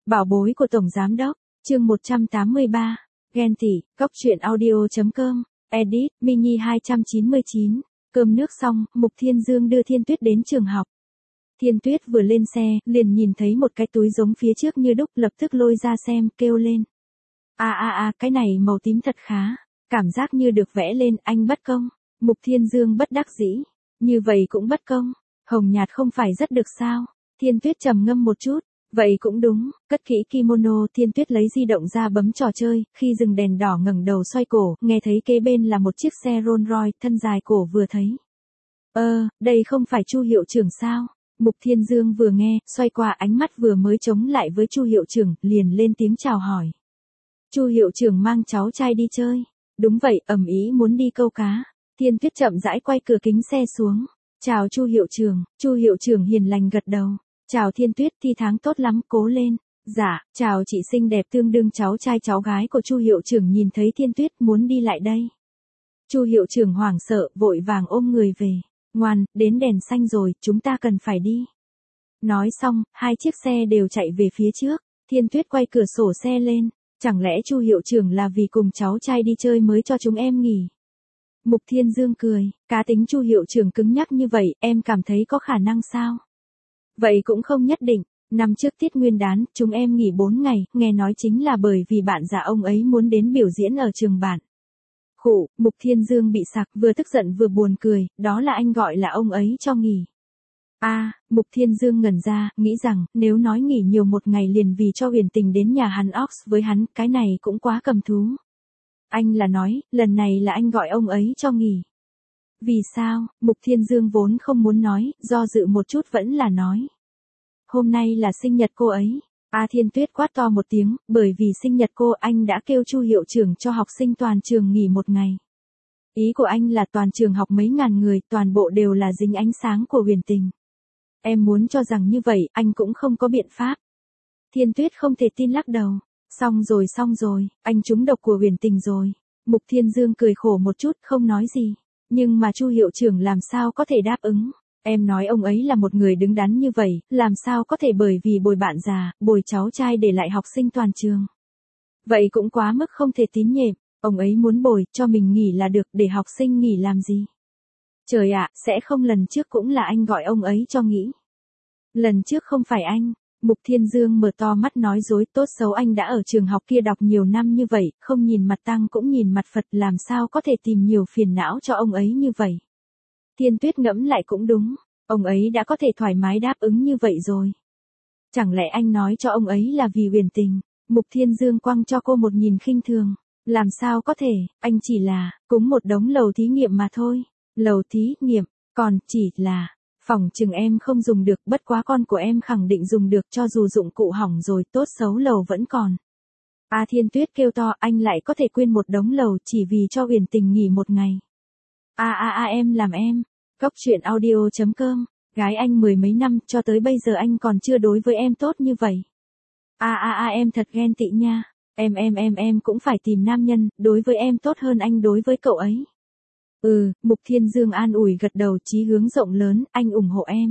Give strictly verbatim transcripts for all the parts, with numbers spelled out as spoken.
Bảo bối của Tổng Giám Đốc, chương một trăm tám mươi ba, ghen tị, góc truyện audio.com, edit, mini hai trăm chín mươi chín, cơm nước xong, Mục Thiên Dương đưa Thiên Tuyết đến trường học. Thiên Tuyết vừa lên xe, liền nhìn thấy một cái túi giống phía trước như đúc, lập tức lôi ra xem, kêu lên. À à à, cái này màu tím thật khá, cảm giác như được vẽ lên, anh bất công. Mục Thiên Dương bất đắc dĩ, như vậy cũng bất công, hồng nhạt không phải rất được sao? Thiên Tuyết trầm ngâm một chút. Vậy cũng đúng, cất kỹ kimono, Thiên Tuyết lấy di động ra bấm trò chơi, khi dừng đèn đỏ ngẩng đầu xoay cổ, nghe thấy kế bên là một chiếc xe Rolls Royce, thân dài cổ vừa thấy. Ơ, đây không phải Chu hiệu trưởng sao? Mục Thiên Dương vừa nghe, xoay qua ánh mắt vừa mới chống lại với Chu hiệu trưởng, liền lên tiếng chào hỏi. Chu hiệu trưởng mang cháu trai đi chơi. Đúng vậy, ầm ý muốn đi câu cá. Thiên Tuyết chậm rãi quay cửa kính xe xuống. Chào Chu hiệu trưởng, Chu hiệu trưởng hiền lành gật đầu. Chào Thiên Tuyết, thi tháng tốt lắm, cố lên. Dạ, chào chị xinh đẹp tương đương cháu trai cháu gái của Chu hiệu trưởng nhìn thấy Thiên Tuyết muốn đi lại đây. Chu hiệu trưởng hoảng sợ, vội vàng ôm người về. Ngoan, đến đèn xanh rồi, chúng ta cần phải đi. Nói xong, hai chiếc xe đều chạy về phía trước. Thiên Tuyết quay cửa sổ xe lên. Chẳng lẽ Chu hiệu trưởng là vì cùng cháu trai đi chơi mới cho chúng em nghỉ? Mục Thiên Dương cười, cá tính Chu hiệu trưởng cứng nhắc như vậy, em cảm thấy có khả năng sao? Vậy cũng không nhất định, năm trước Tiết Nguyên Đán, chúng em nghỉ bốn ngày, nghe nói chính là bởi vì bạn già ông ấy muốn đến biểu diễn ở trường bạn. Khụ, Mục Thiên Dương bị sặc, vừa tức giận vừa buồn cười, đó là anh gọi là ông ấy cho nghỉ. A, à, Mục Thiên Dương ngẩn ra, nghĩ rằng, nếu nói nghỉ nhiều một ngày liền vì cho Huyền Tình đến nhà hắn Ox với hắn, cái này cũng quá cầm thú. Anh là nói, lần này là anh gọi ông ấy cho nghỉ. Vì sao? Mục Thiên Dương vốn không muốn nói, do dự một chút vẫn là nói. Hôm nay là sinh nhật cô ấy. A Thiên Tuyết quát to một tiếng, bởi vì sinh nhật cô anh đã kêu Chu hiệu trưởng cho học sinh toàn trường nghỉ một ngày. Ý của anh là toàn trường học mấy ngàn người, toàn bộ đều là dính ánh sáng của Huyền Tình. Em muốn cho rằng như vậy, anh cũng không có biện pháp. Thiên Tuyết không thể tin lắc đầu. Xong rồi xong rồi, anh trúng độc của Huyền Tình rồi. Mục Thiên Dương cười khổ một chút, không nói gì. Nhưng mà Chu hiệu trưởng làm sao có thể đáp ứng? Em nói ông ấy là một người đứng đắn như vậy, làm sao có thể bởi vì bồi bạn già, bồi cháu trai để lại học sinh toàn trường? Vậy cũng quá mức không thể tín nhiệm, ông ấy muốn bồi, cho mình nghỉ là được, để học sinh nghỉ làm gì? Trời ạ, sẽ không lần trước cũng là anh gọi ông ấy cho nghỉ. Lần trước không phải anh. Mục Thiên Dương mở to mắt nói dối, tốt xấu anh đã ở trường học kia đọc nhiều năm như vậy, không nhìn mặt Tăng cũng nhìn mặt Phật, làm sao có thể tìm nhiều phiền não cho ông ấy như vậy. Thiên Tuyết ngẫm lại cũng đúng, ông ấy đã có thể thoải mái đáp ứng như vậy rồi. Chẳng lẽ anh nói cho ông ấy là vì Huyền Tình? Mục Thiên Dương quăng cho cô một nhìn khinh thường, làm sao có thể, anh chỉ là, cúng một đống lầu thí nghiệm mà thôi. Lầu thí nghiệm, còn chỉ là, phòng chừng em không dùng được, bất quá con của em khẳng định dùng được, cho dù dụng cụ hỏng rồi, tốt xấu lầu vẫn còn. A Thiên Tuyết kêu to, anh lại có thể quên một đống lầu chỉ vì cho Huyền Tình nghỉ một ngày. A a a em làm em, góc truyện audio.com, gái anh mười mấy năm, cho tới bây giờ anh còn chưa đối với em tốt như vậy. A a a em thật ghen tị nha, em em em em cũng phải tìm nam nhân, đối với em tốt hơn anh đối với cậu ấy. Ừ, Mục Thiên Dương an ủi gật đầu, chí hướng rộng lớn, anh ủng hộ em.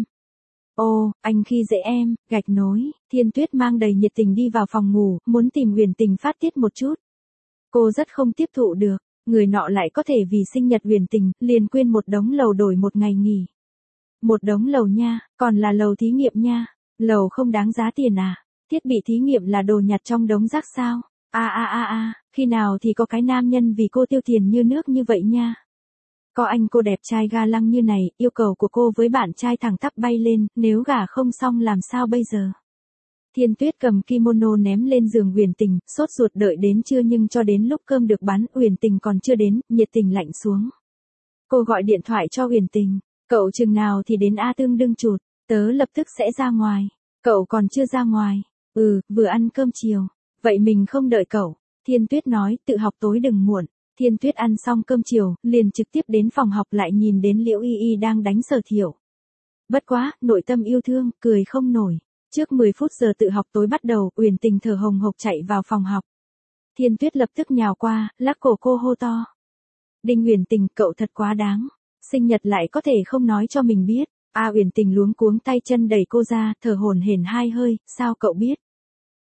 Ô, anh khi dễ em, gạch nối, Thiên Tuyết mang đầy nhiệt tình đi vào phòng ngủ, muốn tìm Huyền Tình phát tiết một chút. Cô rất không tiếp thụ được, người nọ lại có thể vì sinh nhật Huyền Tình, liền quên một đống lầu đổi một ngày nghỉ. Một đống lầu nha, còn là lầu thí nghiệm nha, lầu không đáng giá tiền à, thiết bị thí nghiệm là đồ nhặt trong đống rác sao, a a a a, khi nào thì có cái nam nhân vì cô tiêu tiền như nước như vậy nha. Có anh cô đẹp trai ga lăng như này, yêu cầu của cô với bạn trai thẳng tắp bay lên, nếu gả không xong làm sao bây giờ? Thiên Tuyết cầm kimono ném lên giường Huyền Tình, sốt ruột đợi đến trưa nhưng cho đến lúc cơm được bán, Huyền Tình còn chưa đến, nhiệt tình lạnh xuống. Cô gọi điện thoại cho Huyền Tình, cậu chừng nào thì đến A tương đương chụt, tớ lập tức sẽ ra ngoài. Cậu còn chưa ra ngoài? Ừ, vừa ăn cơm chiều. Vậy mình không đợi cậu. Thiên Tuyết nói, tự học tối đừng muộn. Thiên Tuyết ăn xong cơm chiều, liền trực tiếp đến phòng học lại nhìn đến Liễu Y Y đang đánh Sở Thiệu. Bất quá, nội tâm yêu thương, cười không nổi. Trước mười phút giờ tự học tối bắt đầu, Huyền Tình thở hồng hộc chạy vào phòng học. Thiên Tuyết lập tức nhào qua, lắc cổ cô hô to. Đinh Huyền Tình, cậu thật quá đáng. Sinh nhật lại có thể không nói cho mình biết. A Huyền Tình luống cuống tay chân đẩy cô ra, thở hổn hển hai hơi, sao cậu biết?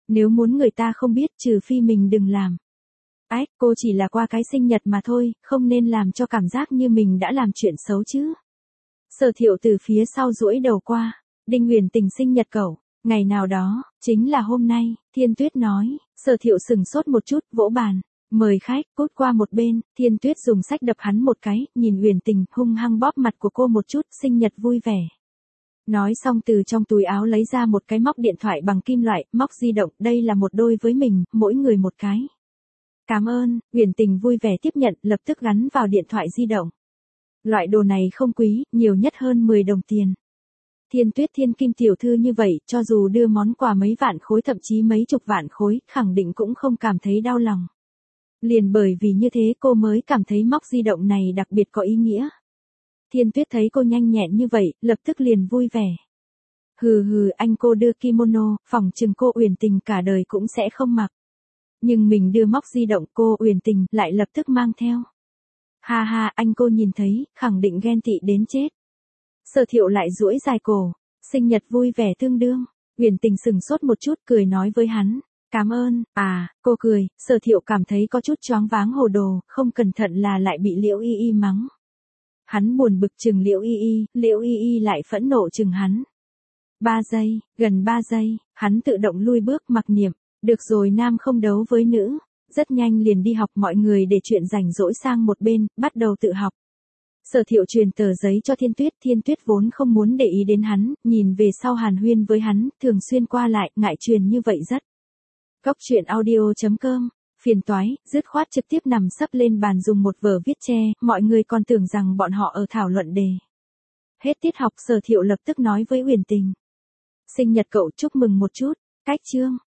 Nếu muốn người ta không biết trừ phi mình đừng làm. Ách, cô chỉ là qua cái sinh nhật mà thôi, không nên làm cho cảm giác như mình đã làm chuyện xấu chứ. Sở Thiệu từ phía sau duỗi đầu qua. Đinh Uyển Tình sinh nhật cậu. Ngày nào đó, chính là hôm nay, Thiên Tuyết nói. Sở Thiệu sừng sốt một chút, vỗ bàn. Mời khách, cút qua một bên, Thiên Tuyết dùng sách đập hắn một cái, nhìn Uyển Tình, hung hăng bóp mặt của cô một chút, sinh nhật vui vẻ. Nói xong từ trong túi áo lấy ra một cái móc điện thoại bằng kim loại, móc di động, đây là một đôi với mình, mỗi người một cái. Cảm ơn, Uyển Tình vui vẻ tiếp nhận, lập tức gắn vào điện thoại di động. Loại đồ này không quý, nhiều nhất hơn mười đồng tiền. Thiên Tuyết thiên kim tiểu thư như vậy, cho dù đưa món quà mấy vạn khối thậm chí mấy chục vạn khối, khẳng định cũng không cảm thấy đau lòng. Liền bởi vì như thế cô mới cảm thấy móc di động này đặc biệt có ý nghĩa. Thiên Tuyết thấy cô nhanh nhẹn như vậy, lập tức liền vui vẻ. Hừ hừ, anh cô đưa kimono, phỏng chừng cô Uyển Tình cả đời cũng sẽ không mặc. Nhưng mình đưa móc di động cô Uyển Tình lại lập tức mang theo. Ha ha, anh cô nhìn thấy, khẳng định ghen tị đến chết. Sở Thiệu lại duỗi dài cổ, sinh nhật vui vẻ tương đương. Uyển Tình sừng sốt một chút cười nói với hắn. Cảm ơn, à, cô cười, Sở Thiệu cảm thấy có chút choáng váng hồ đồ, không cẩn thận là lại bị Liễu Y Y mắng. Hắn buồn bực chừng Liễu Y Y, Liễu Y Y lại phẫn nộ chừng hắn. Ba giây, gần ba giây, hắn tự động lui bước mặc niệm, được rồi nam không đấu với nữ, rất nhanh liền đi học mọi người để chuyện rảnh rỗi sang một bên, bắt đầu tự học. Sở Thiệu truyền tờ giấy cho Thiên Tuyết, Thiên Tuyết vốn không muốn để ý đến hắn, nhìn về sau hàn huyên với hắn, thường xuyên qua lại, ngại truyền như vậy rất. Góc truyện audio chấm com, phiền toái, dứt khoát trực tiếp nằm sấp lên bàn dùng một vở viết tre, mọi người còn tưởng rằng bọn họ ở thảo luận đề. Hết tiết học Sở Thiệu lập tức nói với Uyển Tình. Sinh nhật cậu chúc mừng một chút, cách chương.